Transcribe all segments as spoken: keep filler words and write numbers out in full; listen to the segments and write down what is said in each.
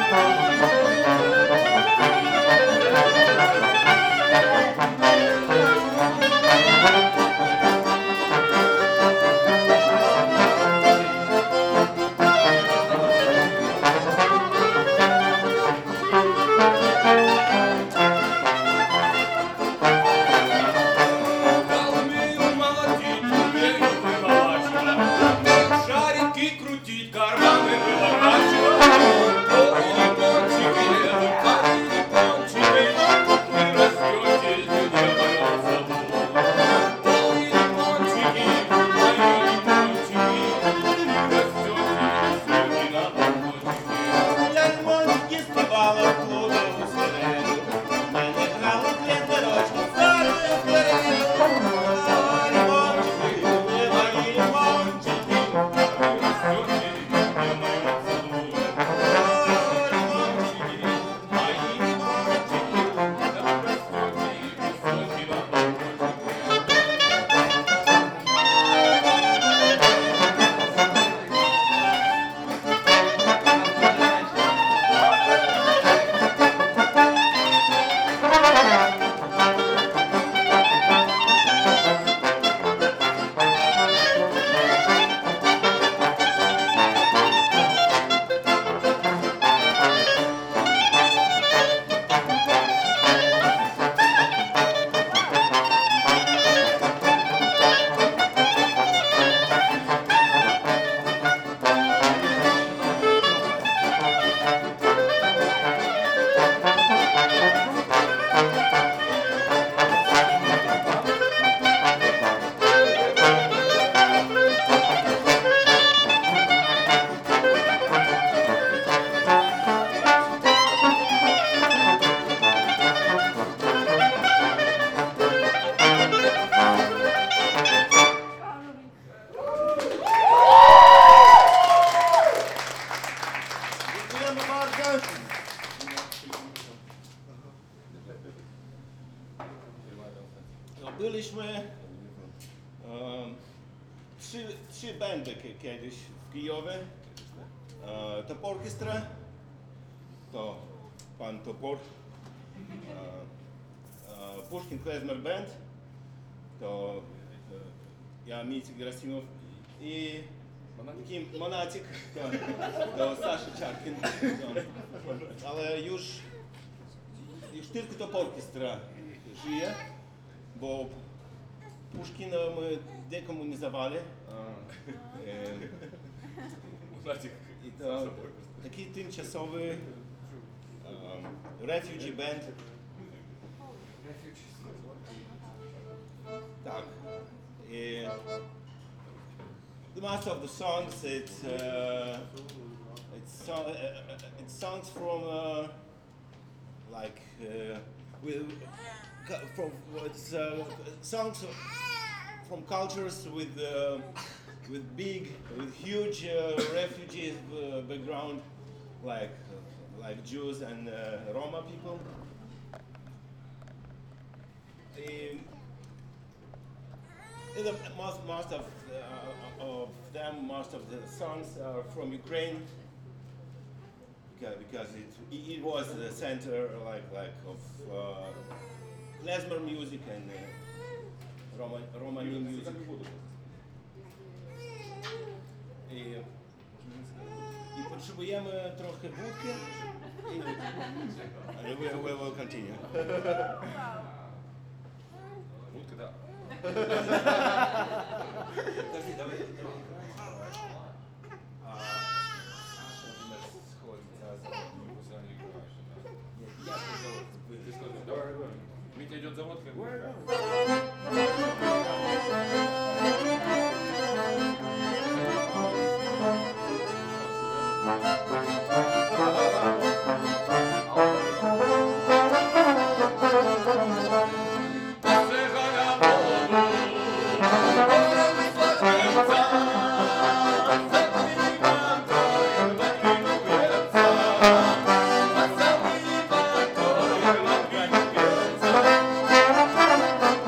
byliśmy e, trzy, trzy bandy kiedyś w Kijowie. E, to orkiestra, to pan Topor, e, e, Pushkin Klezmer Band, to e, ja, Митя Герасимов i Kim Monatik, to, to Sasha Czarkin. Ale już, już tylko to orkiestra żyje, bo Puszkina my dekomunizowali. I to taki tymczasowy um, refugee band. Tak. I the most of the songs, it's uh, it's so, uh, it's songs from uh, like uh, with from it's uh, songs from cultures with uh, with big with huge uh, refugee uh, background, like uh, like Jews and uh, Roma people. Um, The most, most of, uh, of them, most of the songs are from Ukraine, because, because it, it was the center like, like of uh, klezmer music and uh, Roman, Romani music. І, і потребуємо трохи вудки, і we, we will continue. Вудка, да. Подожди, давай, давай. А Саша у нас сходит за Нет, я сказал, ты что, давай, давай. Митя идет за водкой. Thank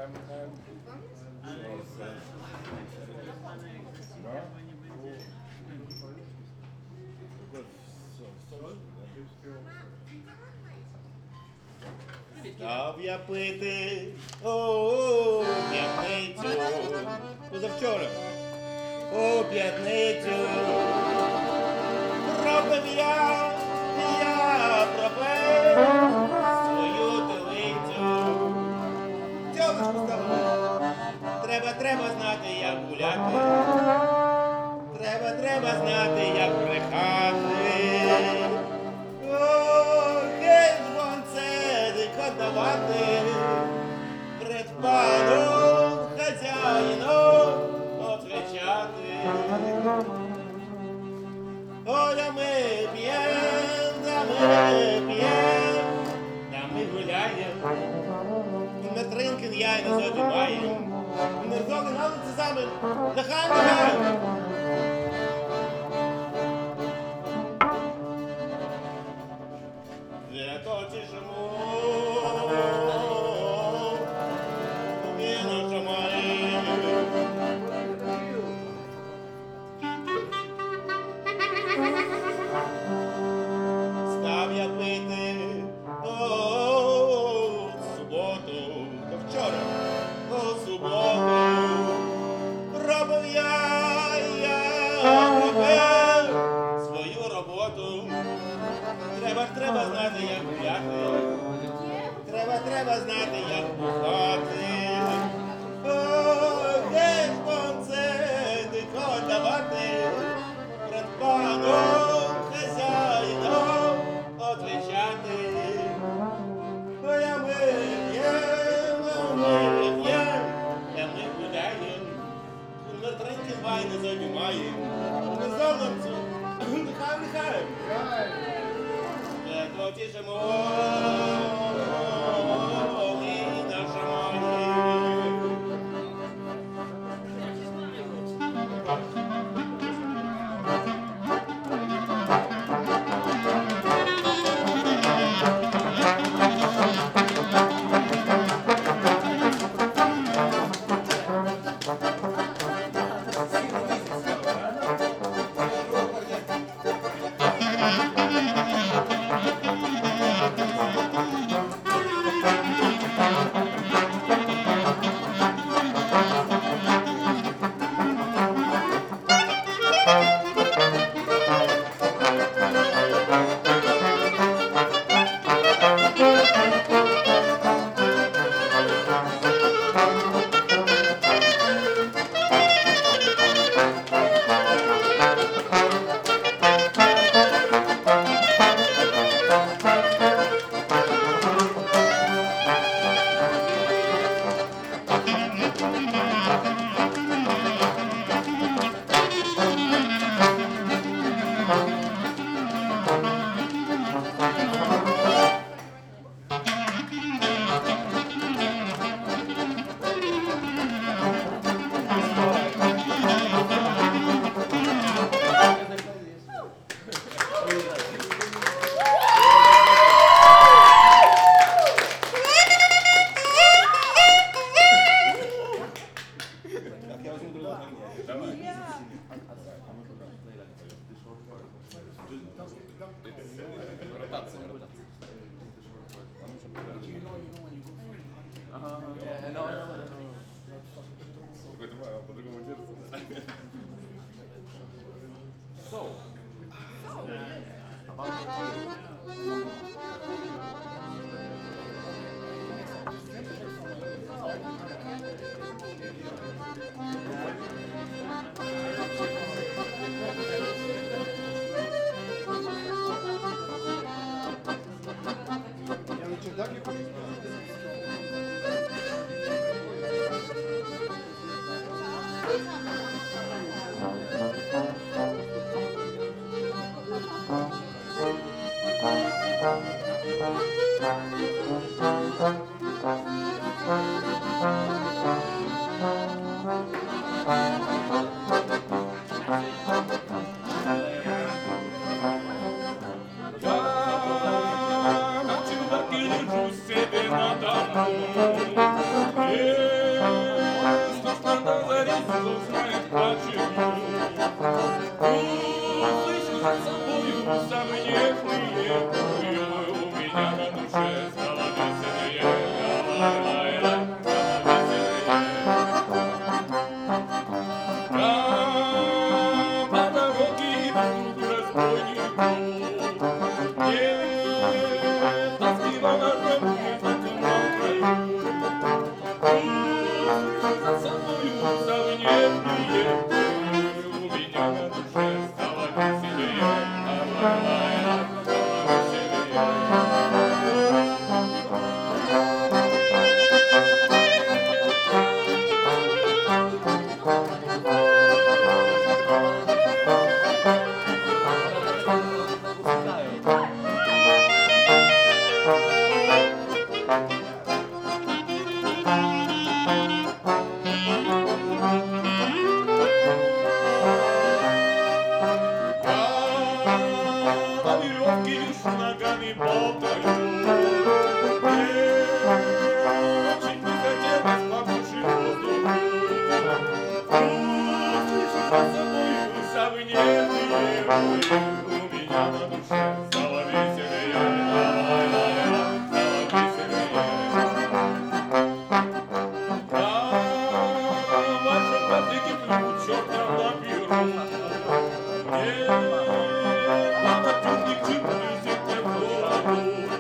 Став я пити, о, п'ятницю, позавчора, о, п'ятницю, пробив я, я пробив свою телицю. Тьолочку стало, треба, треба знати, як гуляти, треба, треба знати, як брехати. Давати пред паном хазяїном отвечати. Ой, а ми п'єм, да ми п'єм, да ми гуляєм. І на тринкін я й на зоді маєм. І на зоді на вулиці саме, нахай, нахай. Вяточишемо. Став я пити, о, суботу, то вчора, о, суботу, робив я, я робив свою роботу. Треба, треба знати, як гуляти, треба, треба знати, як бухати. О, де ж концерти давати пред паном хазяїном отвечати. Ой, а ми п'єм, а ми п'єм, а ми гуляєм, на тринкін вайни займаєм, на золотцю, нехай, нехай. Вяточишемо, і нашамаєм. Ротація, ротація. Ага, yeah, no, no, no, no. Такой думаю, а по-другому держится. So, about Я на чердаке хочу. на душе стало веселее. Ай-лай-лай-лай, стало веселее. По веревке вишу, ногами болтаю. Очень не хотелось побольше воздуху. Слышу за собой самые нервные бои. У меня на душе стало веселее. Ай-лай-лай-лай, стало веселее. А в вашем подвиге плывут чертом на перу. Мама темных чипнизит тепло.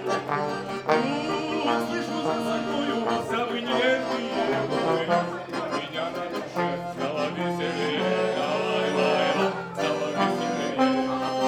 Слышу за собою самые нервные бои. У меня на душе стало веселее. Ай-лай-лай, стало веселее.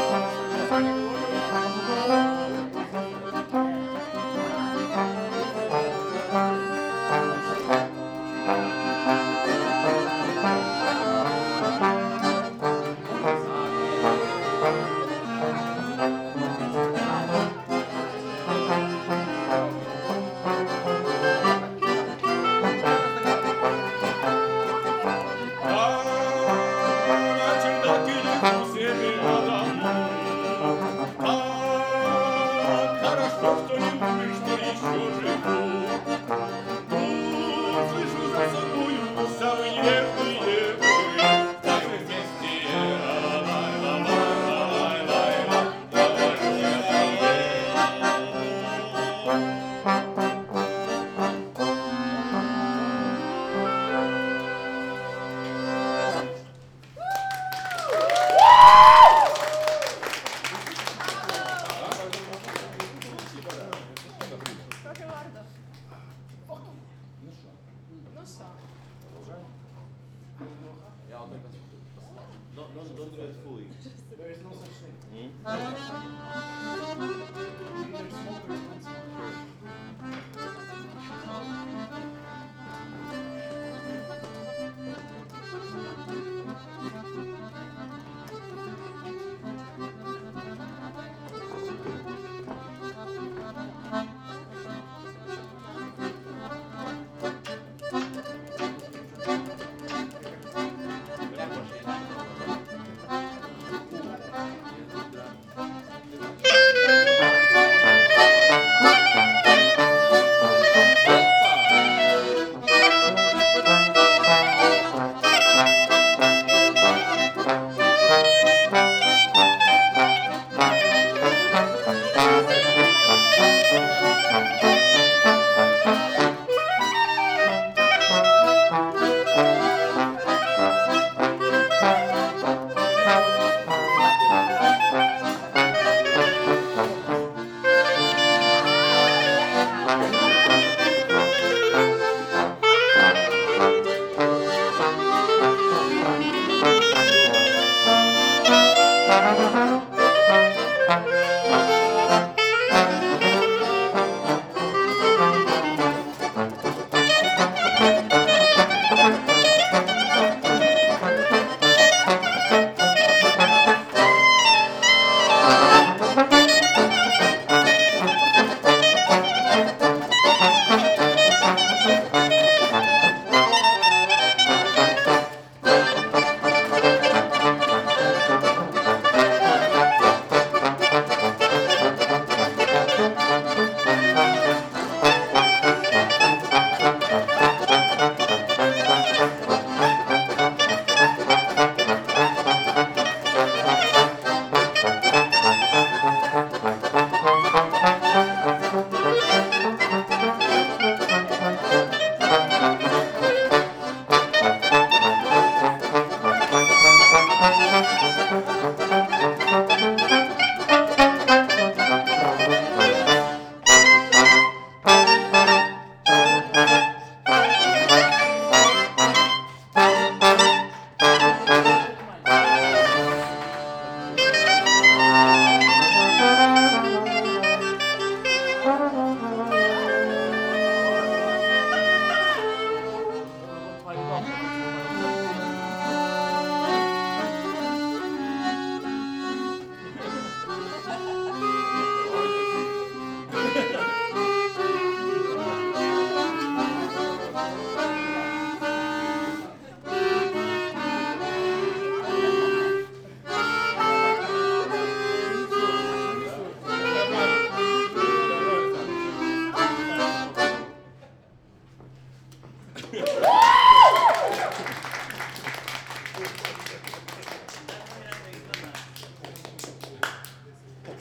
Don't, don't, don't do it fully. There is no such thing. Hmm? Either smoke or don't smoke.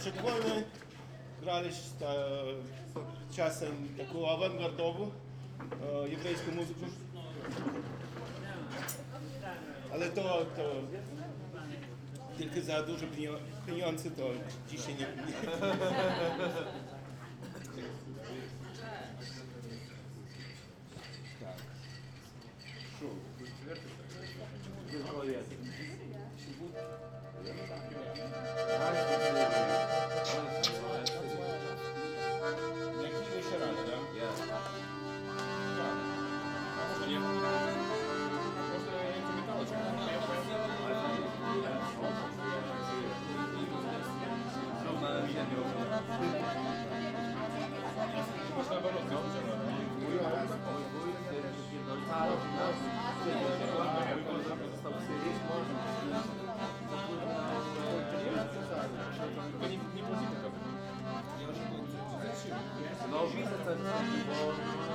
przed wojny graliśmy ta, czasem taką awangardową e, єврейську muzykę. Ale to, to tylko za duże pienio- pieniądze to dzisiaj nie... nie. Tak. Tylko jeden. Jakiego się rano, tak? Może nie... Może nie pamiętało cię. Można naobrót, tylko nie, nie polityka. No widzę ten, bo...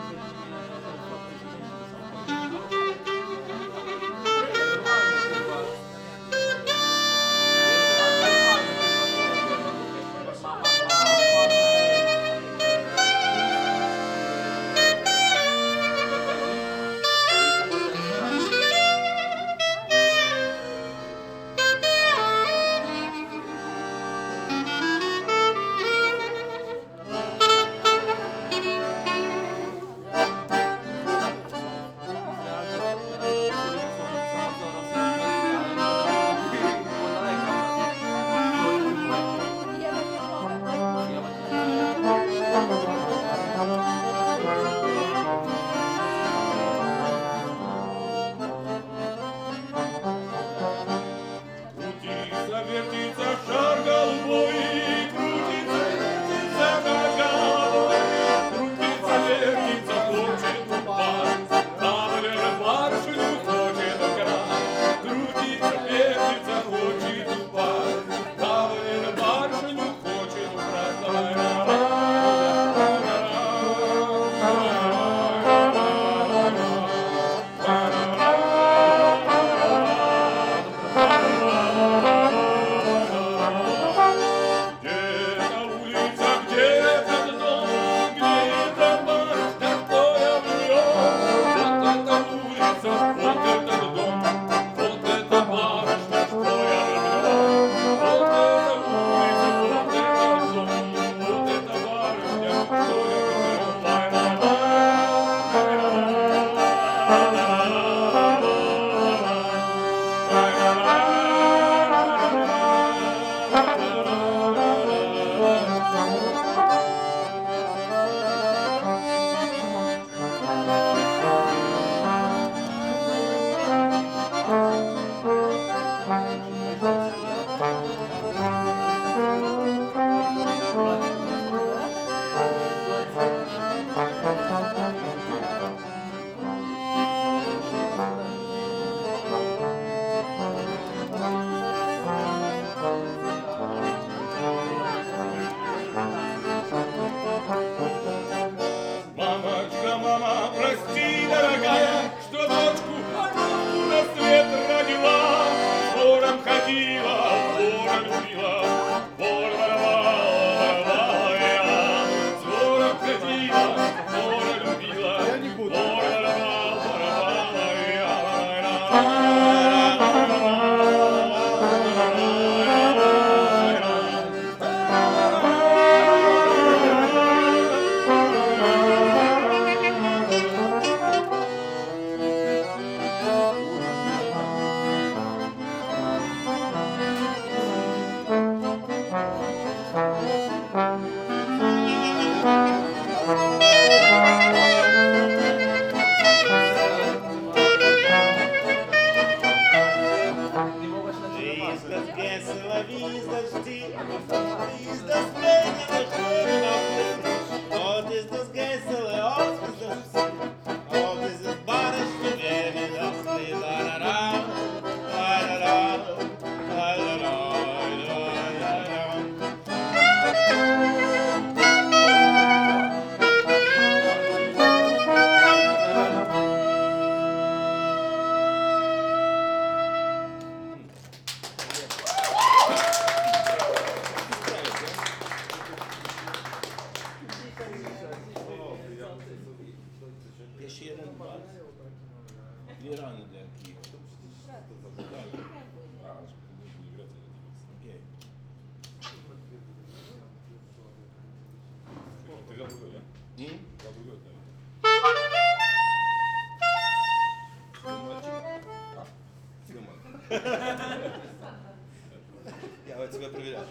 Крутится, вертится шар голубой, крутится, вертится головой, крутится, вертится, хочет упасть, кавалер барышню хочет украсть. Крутится, вертится, хочет упасть, кавалер барышню хочет украсть. Где-то улица, где-то дом, где-то барышня, кто я влюблен. Вот эта улица, вот этот дом, вот эта барышня, что я влюблен. Вот эта улица, вот этот дом, вот эта барышня, что я Мамочка, мама, прости, дорогая, что дочку одну на свет родила. Вором ходила, вора любила, вор воровала, воровала я. С вором ходила, вора любила, вор воровала, воровала Виздас весело, виздас жди, виздас пленено, хвилина. От виздас весело, от виздас жди, от виздас барышня, временно, ла-ла-ла, ла-ла-ла, ла-ла-ла, ла-ла-ла. Mhm. Я вот тебя проверяю.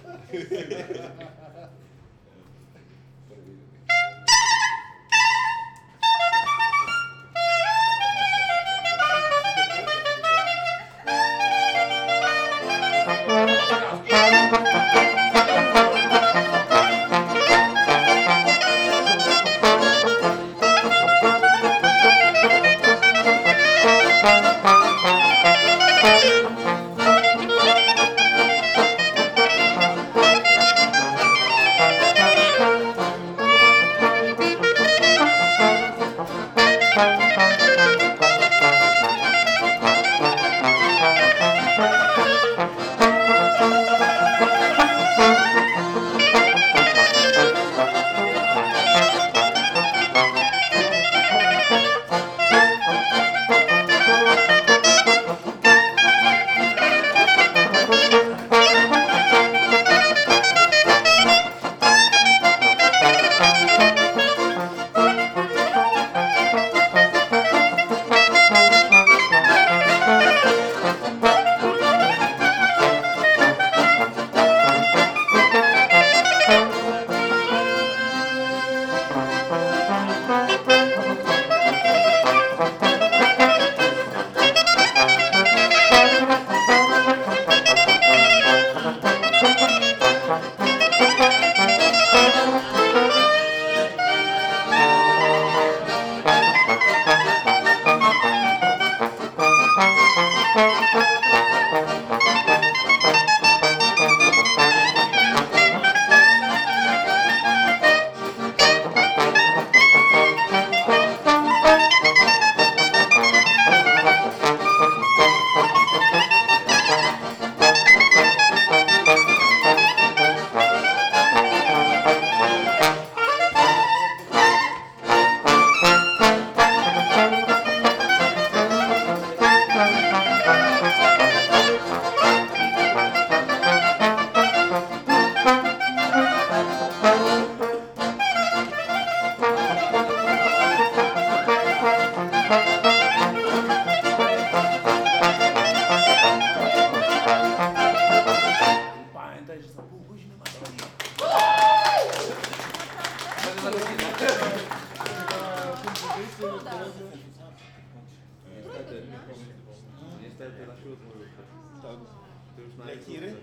Niestety na siódmą już. Tak. To już na Dla Kiry?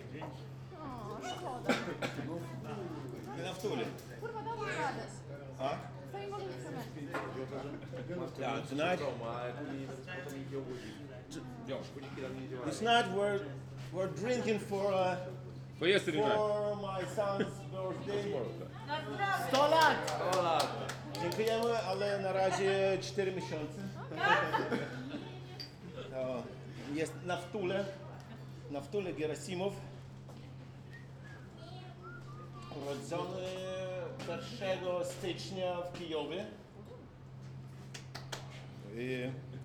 O, szkoda. I na wtuli. Kurwa, dawaj radę. A? To nie może być cement. Yeah, tonight, Ale później potem ich nie obudzi. Budziki tam nie działają. tonight we're, we're drinking for, uh, To jest rynek. for my son's birthday. sto lat! O lat! Dziękujemy, ale na razie cztery miesiące. To jest na wtule, na wtule Gerasimow. Urodzony pierwszego stycznia w Kijowie. I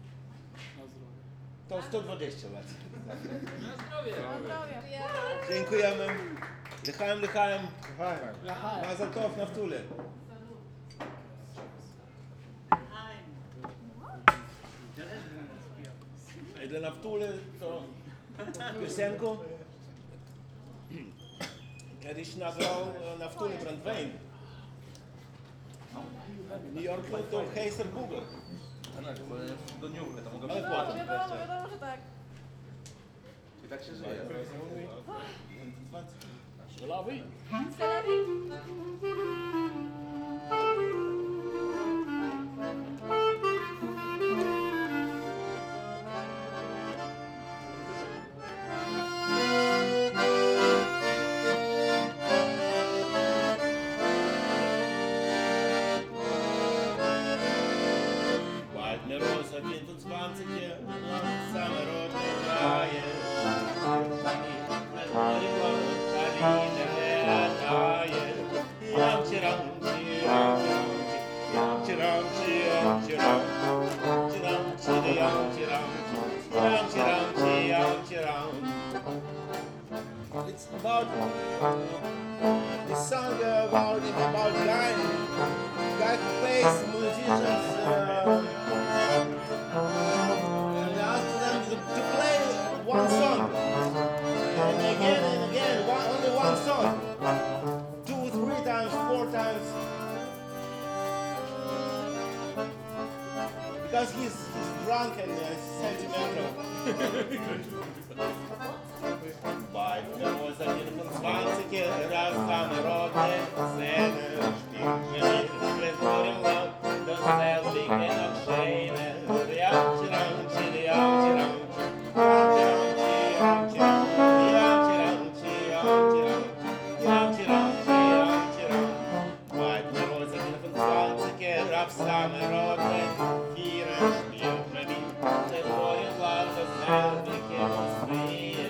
to sto dwadzieścia lat. Na zdrowie! Dziękujemy. Lechajem, lechajem. Mazal tov na wtule. I dla Naftuli to piosenkę kiedyś nagrał Naftuli Brandwein. W New Yorku to Heiser Google. Do dniówkę to mogę Ale No, potem. wiadomo, wiadomo, że tak. I tak się żyje. Lawy? Ładne rosa, pięćdziesiąt same rodne kraje. it's about this song about about guy guy who plays musicians uh, and asks them to, to play one song and again and again one, only one song two three times four times because he's he's drunk and uh, sentimental. But there was a beautiful zwanzige раз самородная сцена, Spielchen mit Florem Laut, das Selbige nach Scheine, Riamchi Ramchi, Riamchi Ramchi, Riamchi Ramchi, Riamchi Ramchi, Riamchi Ramchi, Riamchi Ramchi. But there was a beautiful zwanzige раз самородная Vieren spielt mit ihm, das Florem Laut, das Selbige nach Scheine.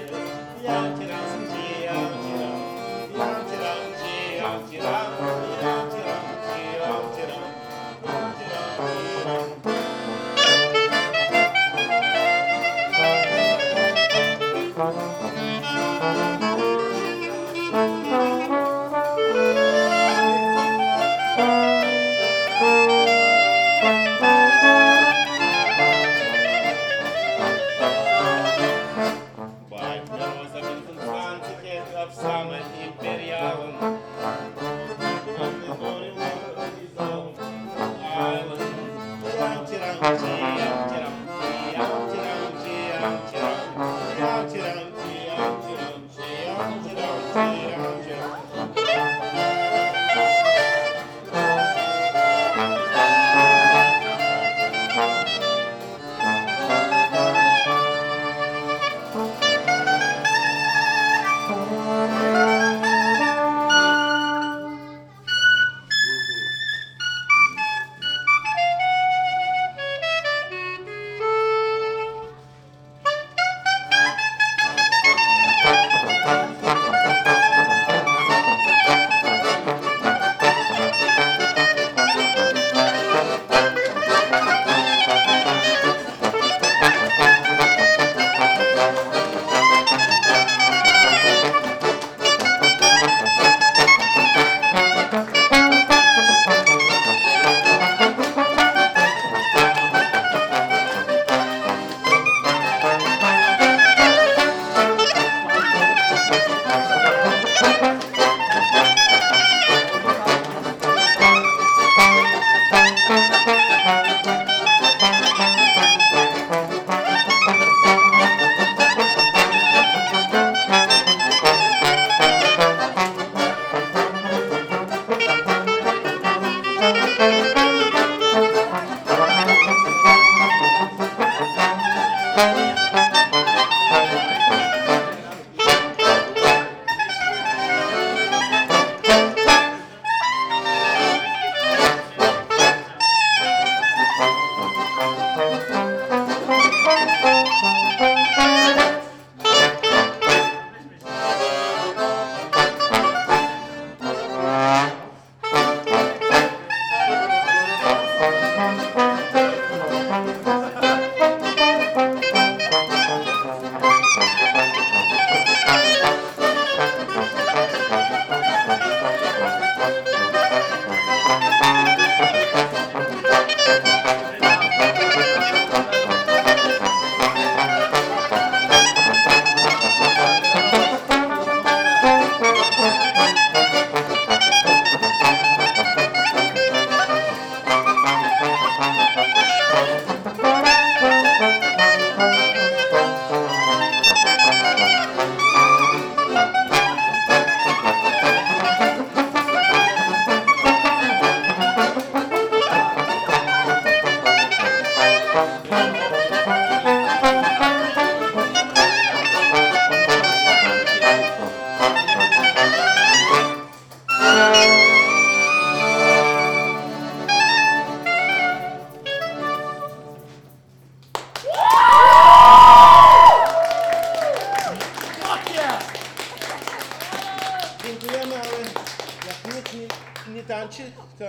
tańczy, to,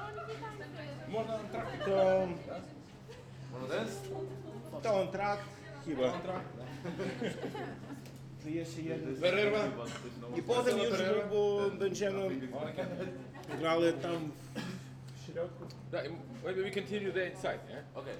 to, to on trakt chyba. jeszcze jeden. Перерва. I potem już bo będziemy grali tam w środku. Да, и maybe we continue there inside, yeah? Okay.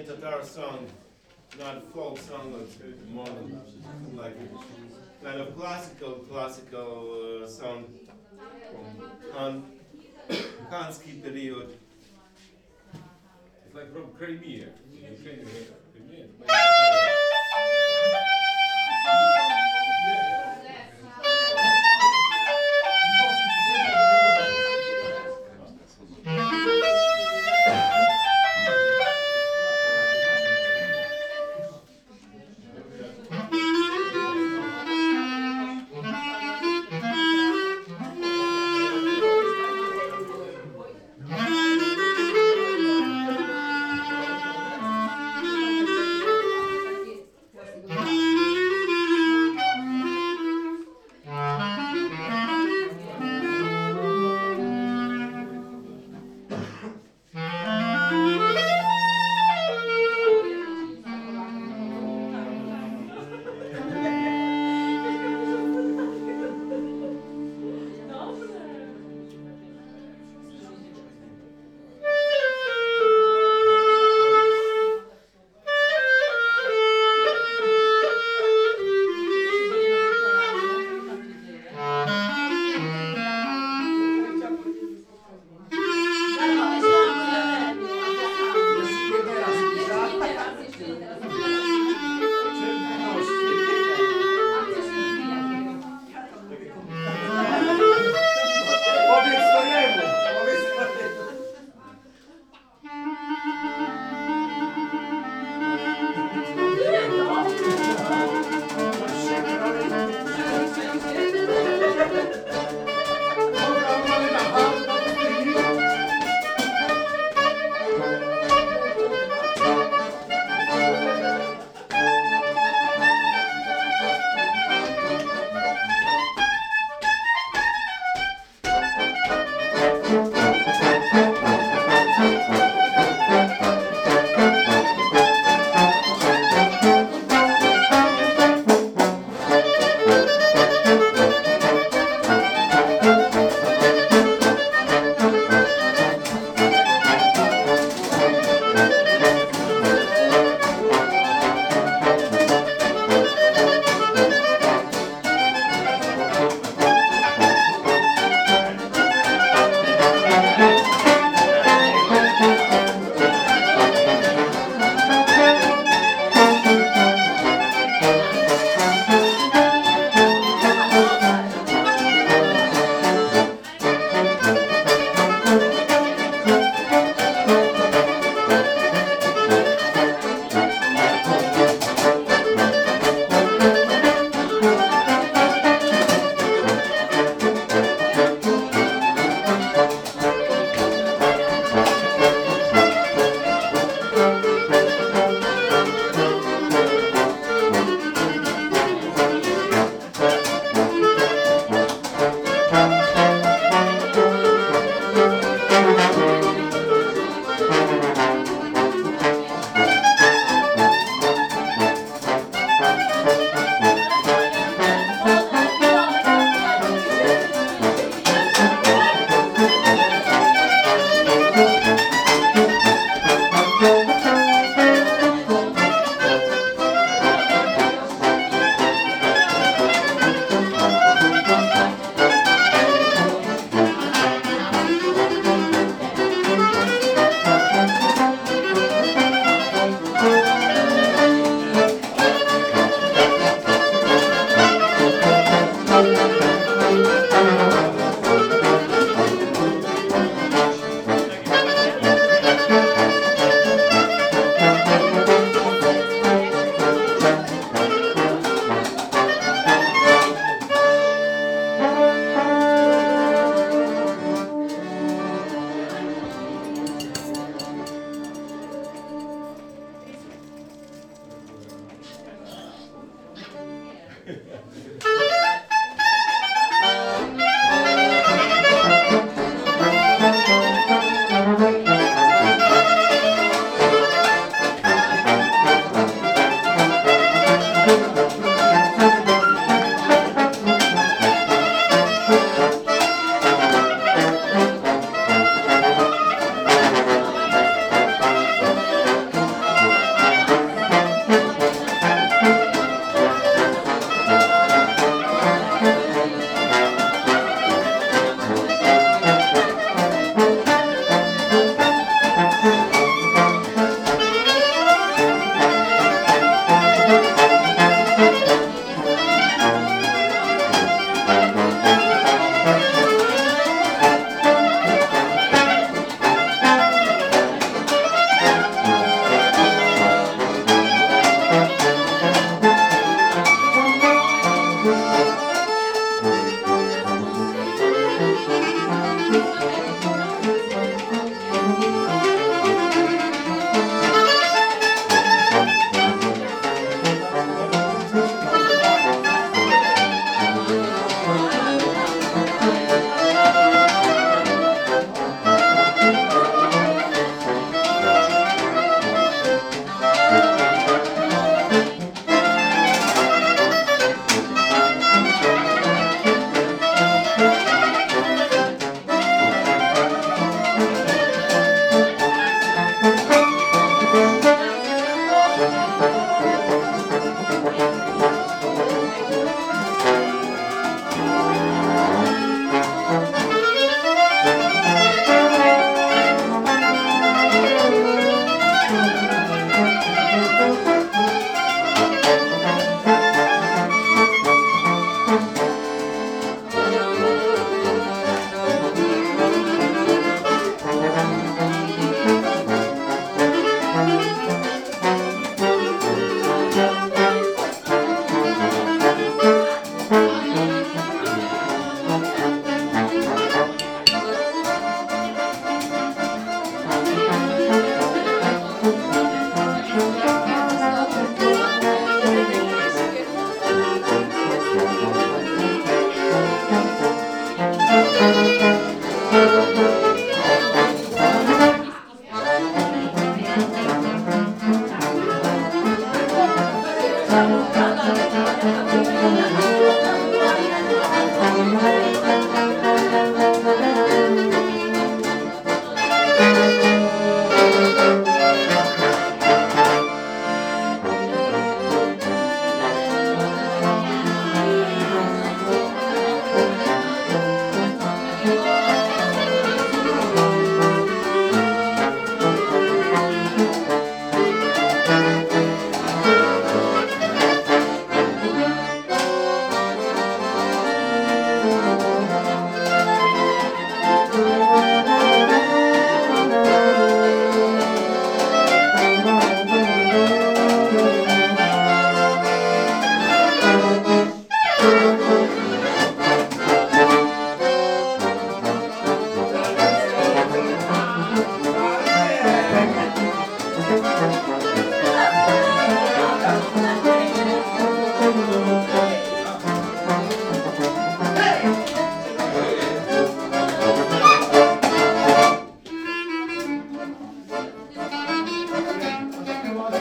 Crimean Tatar song, not folk song, it's more like kind of classical, classical uh, song from Han, Khanski period. It's like from Crimea. Ukraine, Crimea.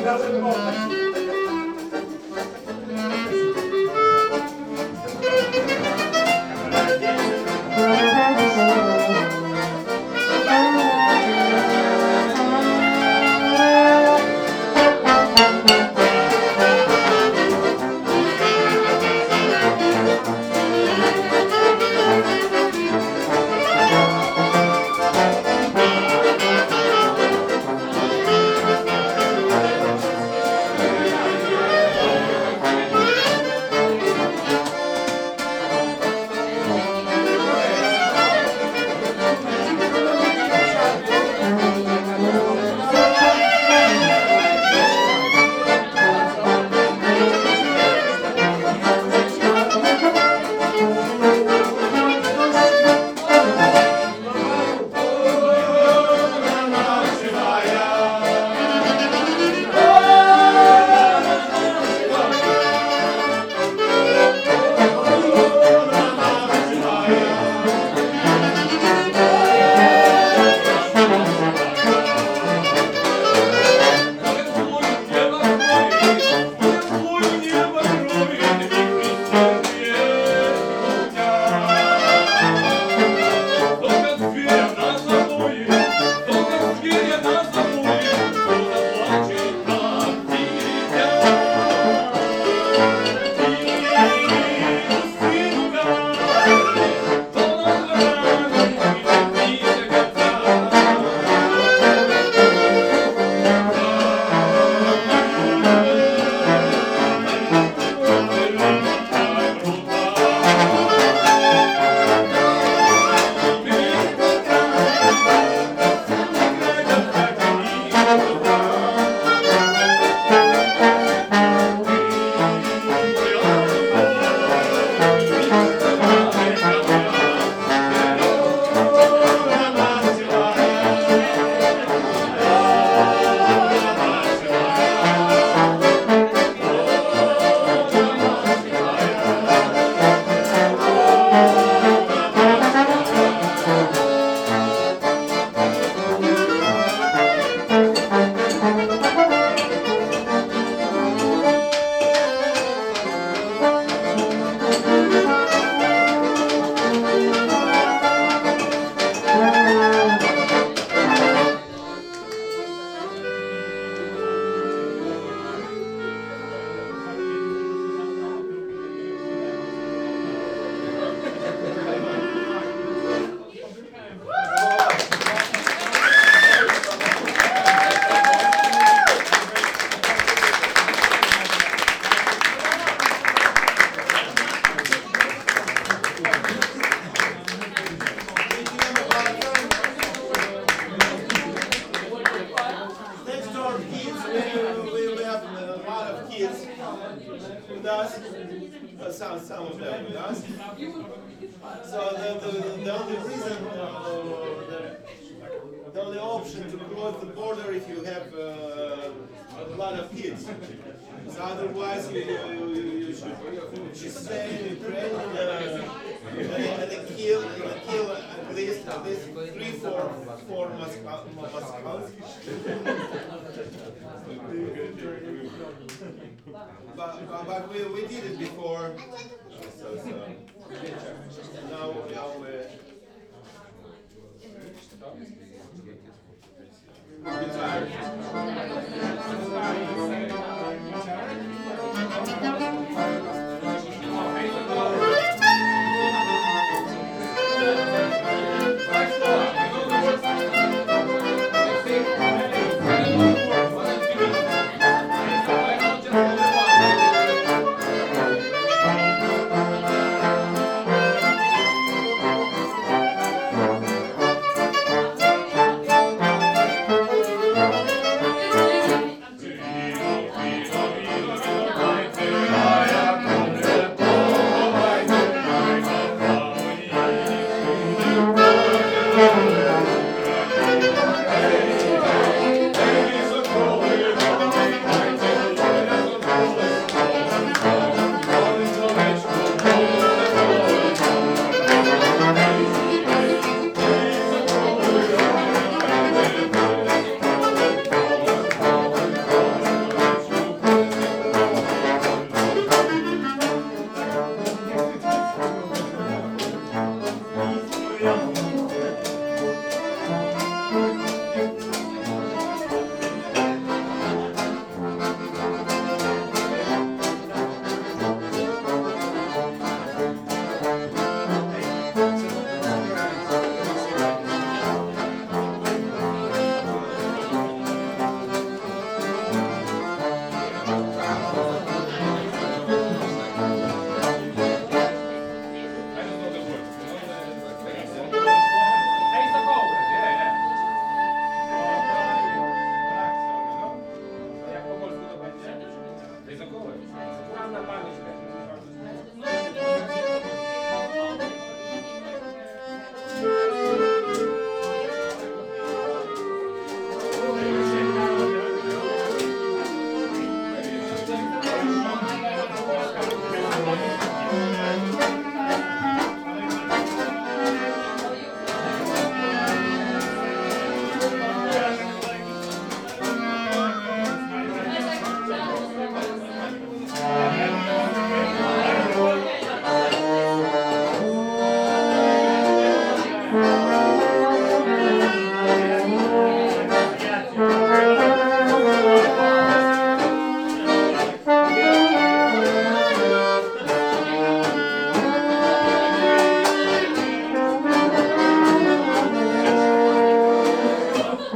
with us, uh, some, some of them with us. So the, the, the only reason, uh, the, the only option to cross the border if you have uh, a lot of kids. So otherwise you, you, you, you should, should stay in Ukraine and, uh, and, and kill, kill at least, at least three, four, four Moscow, Moscows. But, but, but we, we did it before, so, so now, now we're retired.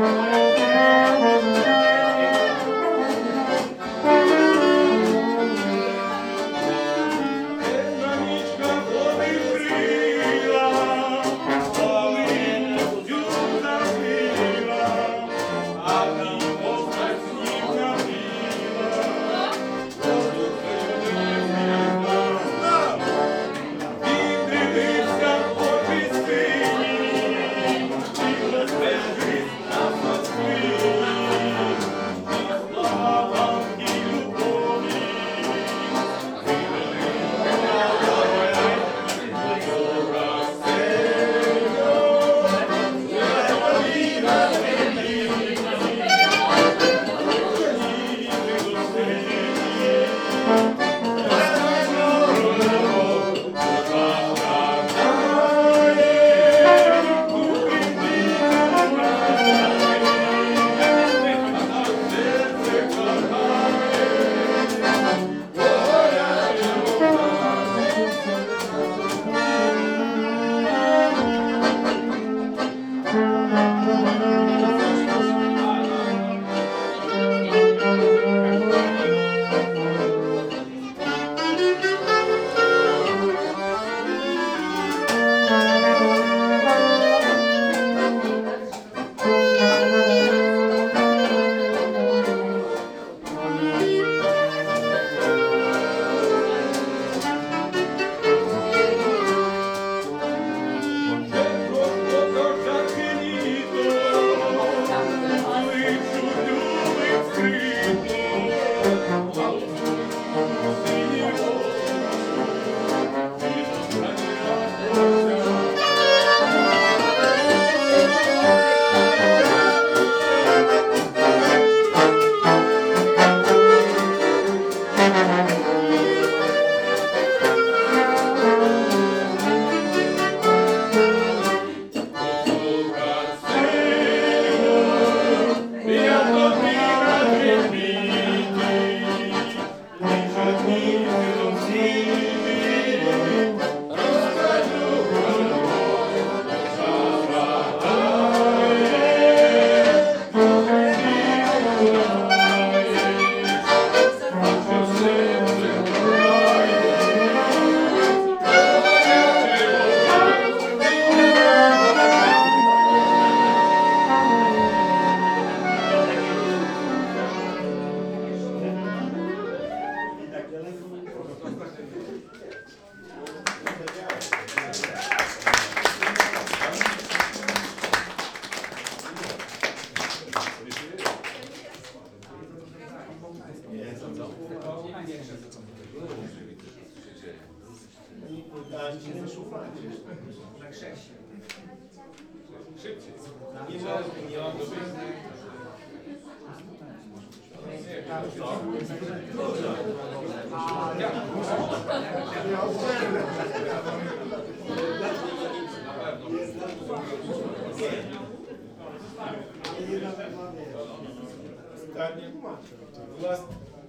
Last,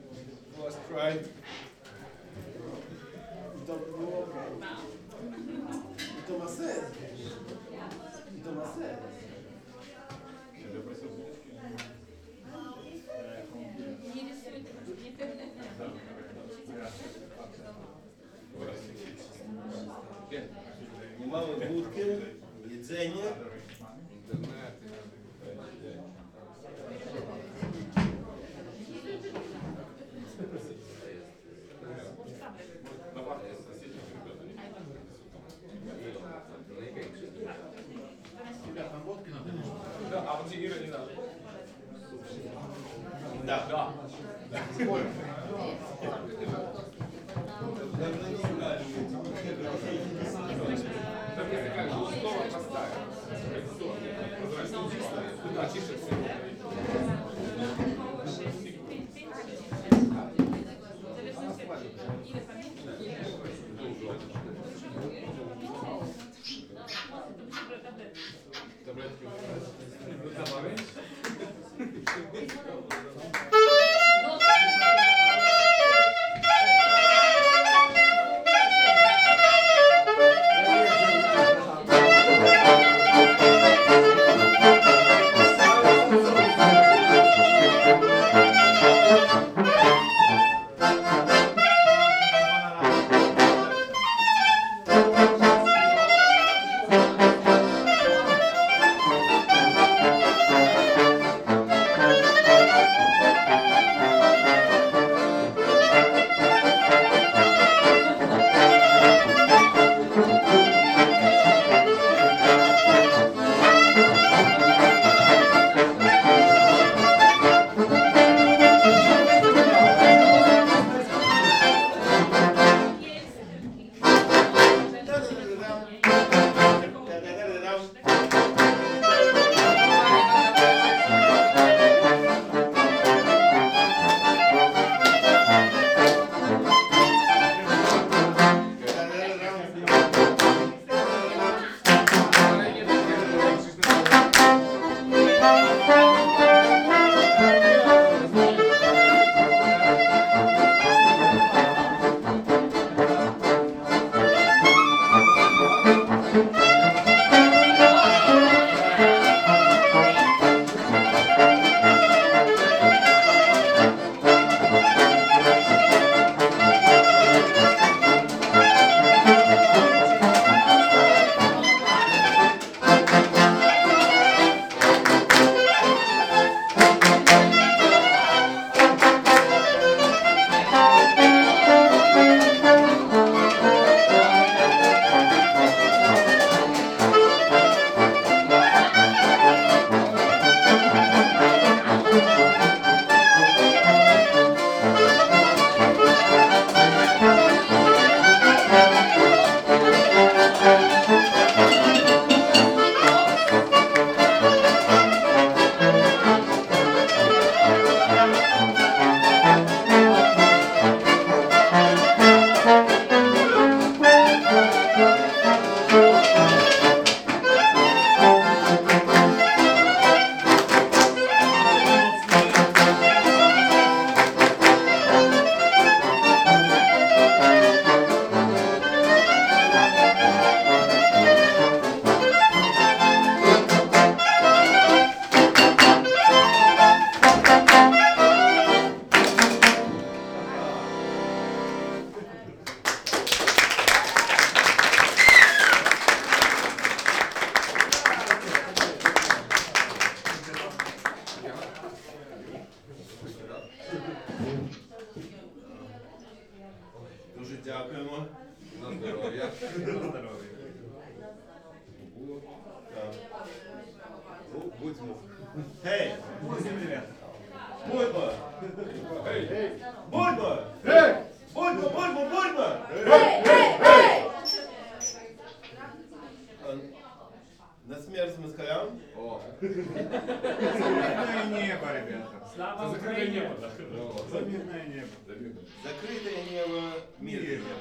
last try. To było okej. I to ma sens. I to ma sens. Mamy wódkę, jedzenie. А вот Ира не надо. Да. Да. Так если как же снова поставить. Куда тише всего. Таблетки. Добавить. Thank Бульба! Ей! Бульба! Ей! Бульба, бульба, бульба! Ей, ей, ей! На смерть москалям? О, Мирное небо, ребята. це закрите небо, так? За мирное небо. Замітно. Закрытое небо, мирное небо.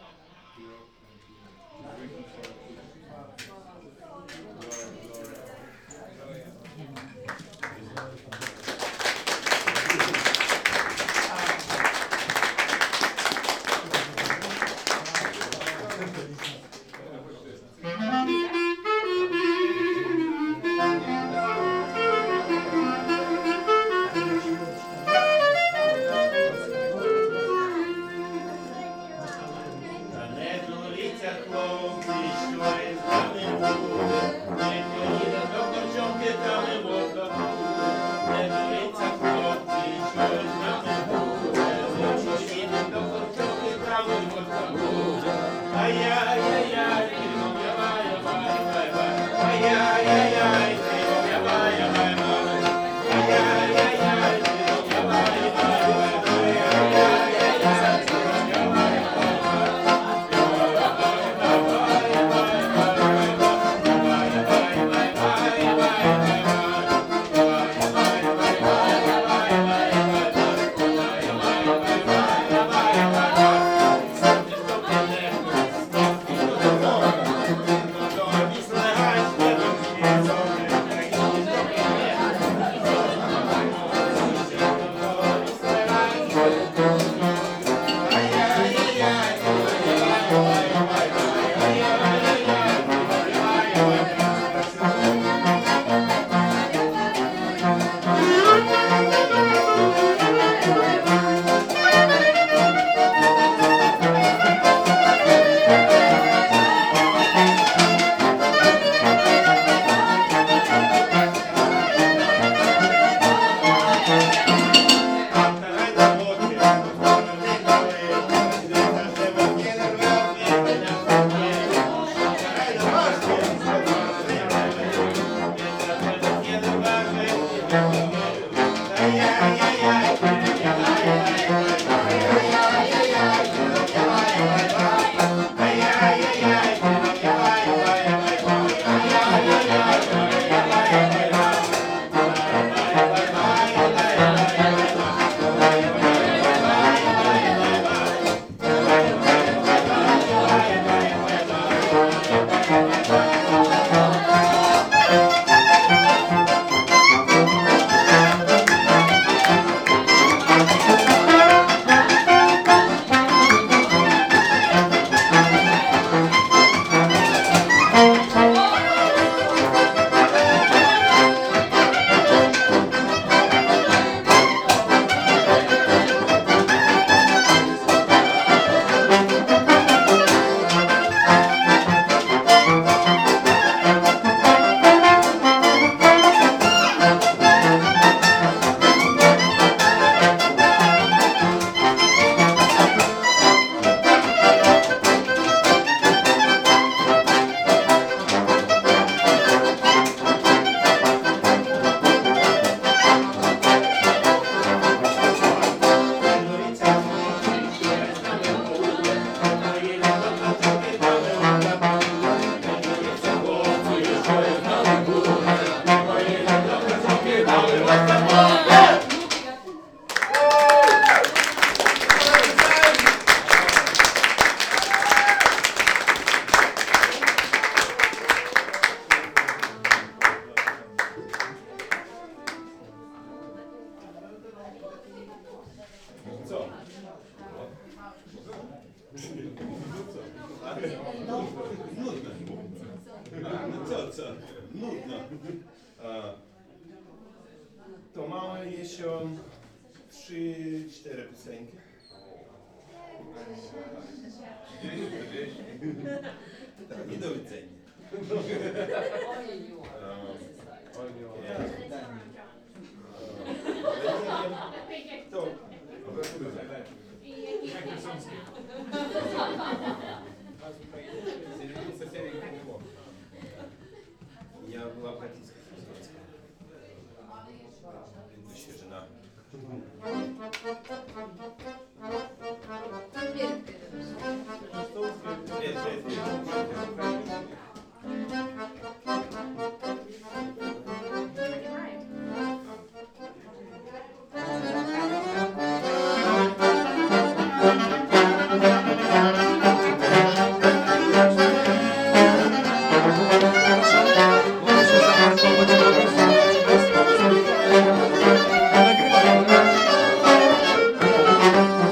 Та не журіться, хлопці, що із нами буде. Не поїде до корчомки, та не можна буде. Не журіться, хлопці, що із нами буде. Не поїде до корчомки, та не можна буде. Ай-яй-яй-яй, ай-яй-яй-яй, ай-яй-яй-яй, ай-яй-яй-яй, ай-яй-яй-яй, Нудно. Ну co, co? Nudno. A, to mamy jeszcze trzy, cztery piosenki. Tak, i do widzenia. To. Я была практически физическая. do Świerzyna. Jest, jest, jest. Mogę się zamarkować, mogę się nagrywaj.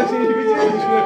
się nie widzieliśmy.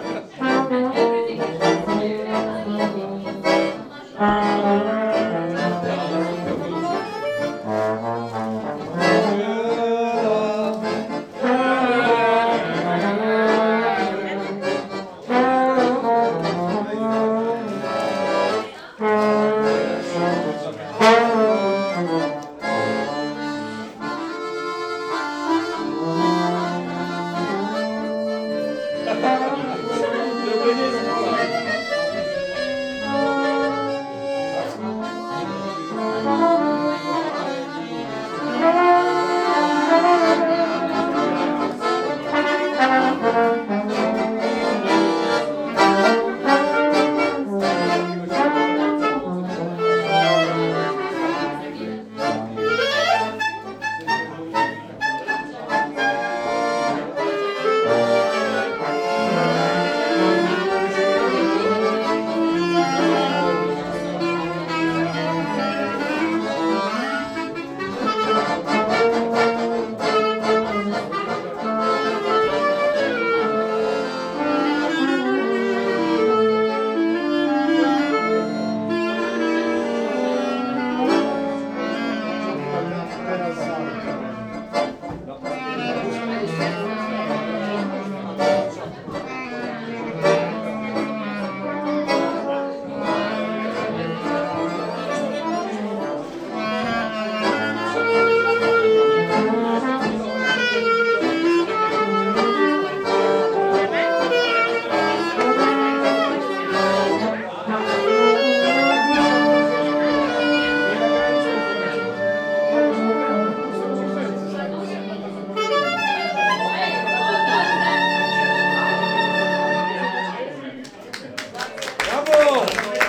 Brawo!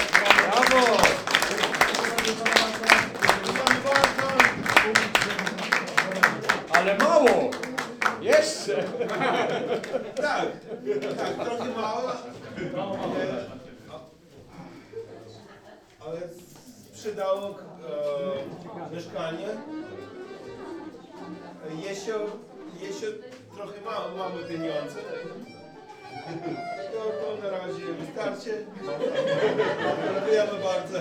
Brawo! Ale mało! Jeszcze! Tak, tak, trochę mało, ale, ale sprzedało e, mieszkanie. Jeszcze, jeszcze trochę mało, mamy pieniądze. To, to na razie wystarczy. Dziękujemy bardzo.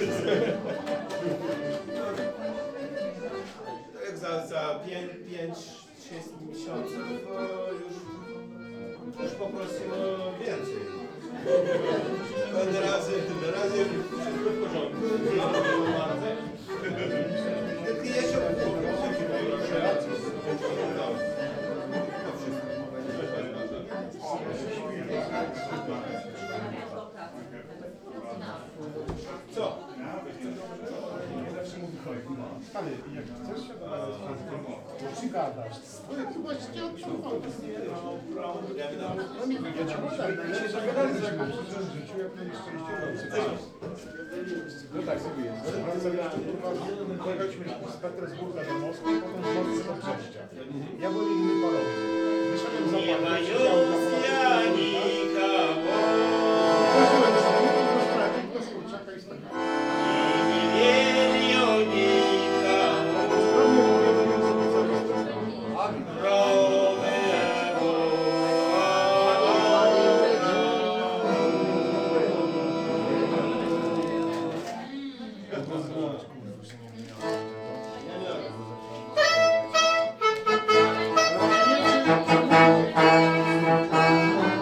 Jak za, za pięć sześć miesięcy to już, już poprosimy więcej. To na razie, na razie wszystko w porządku. Dziękujemy bardzo. Tylko jeszcze proszę. Co? Stary, jak chcesz się to przygadasz. Ty właśnie nie odczuwam. Ja ci podam, ja się zagadaliśmy w życiu, jak najszczęście dobrze. No tak sobie jest. Pojechaliśmy z Petersburga do Moskwy, potem z Moskwy do Brześcia. Ja byłem inny parowy. Wyszedłem za Nie ma parę, już siedziałem na ja nikogo. Włożyłem sobie do sprawy, do skurczaka i stąd. Thank you.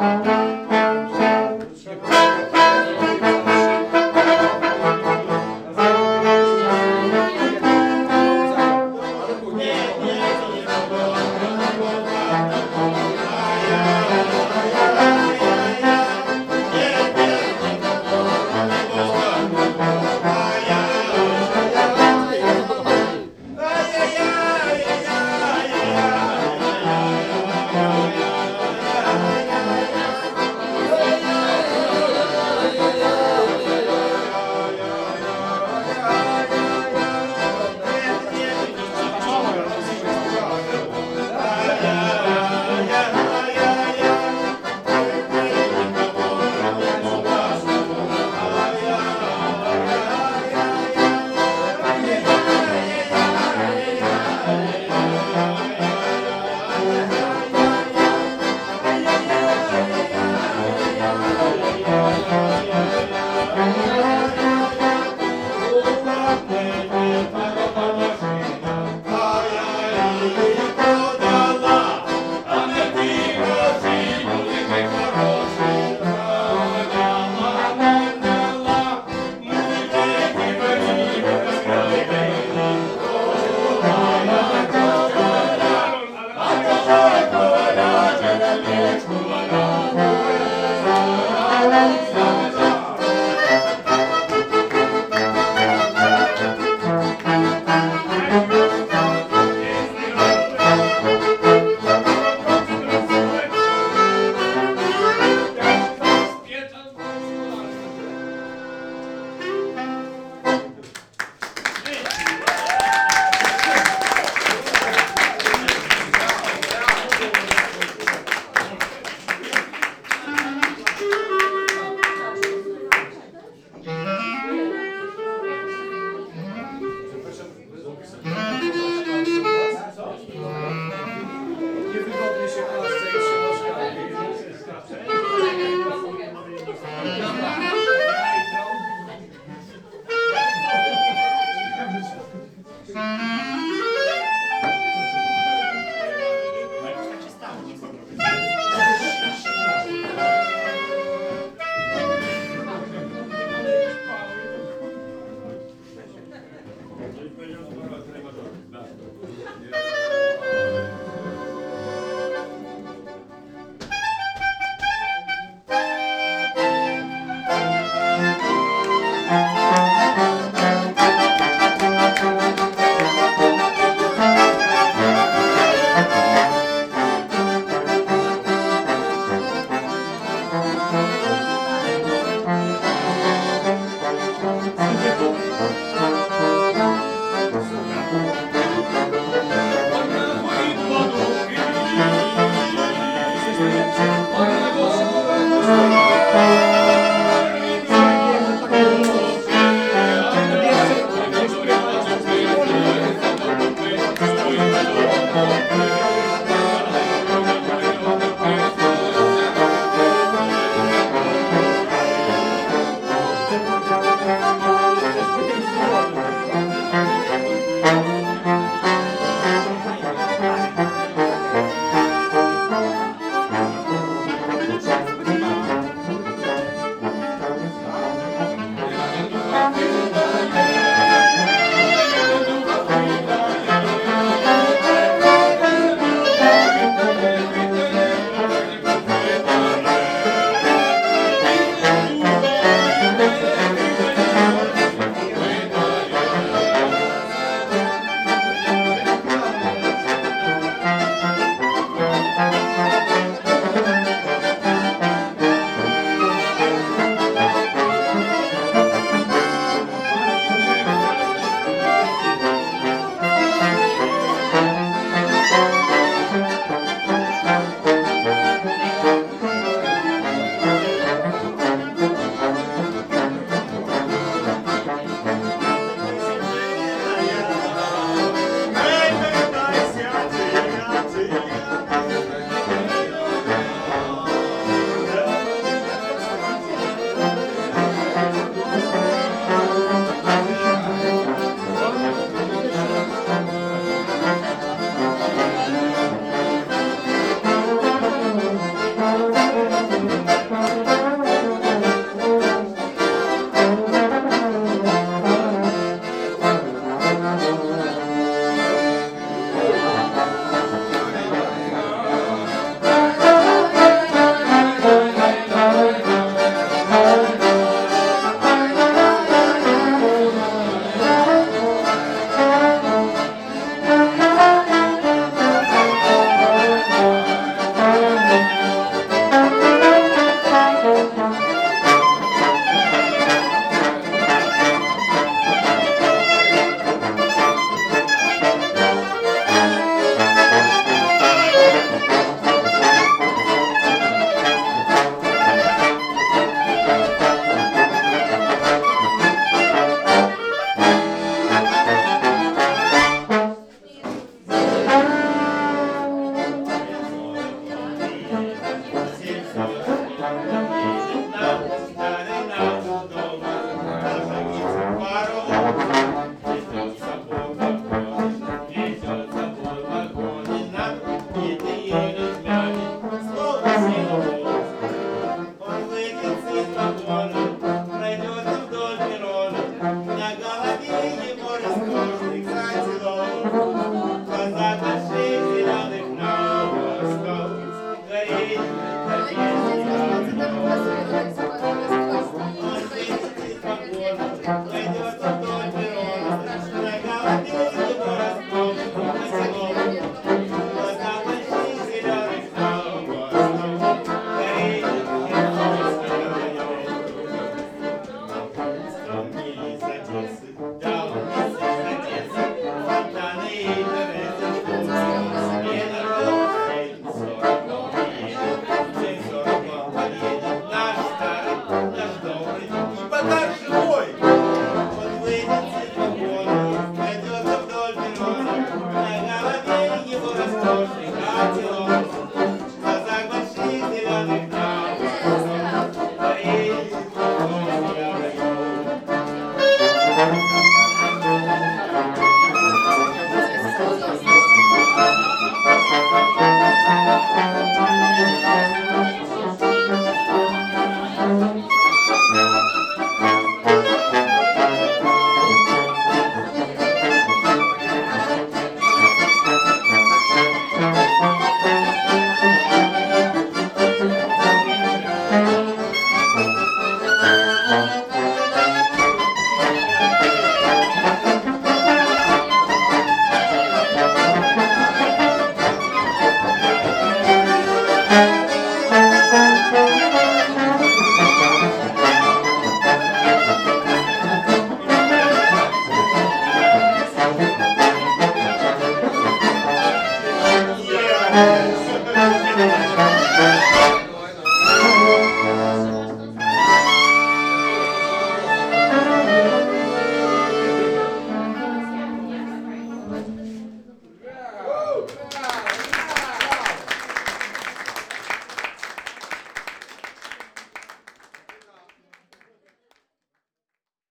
Thank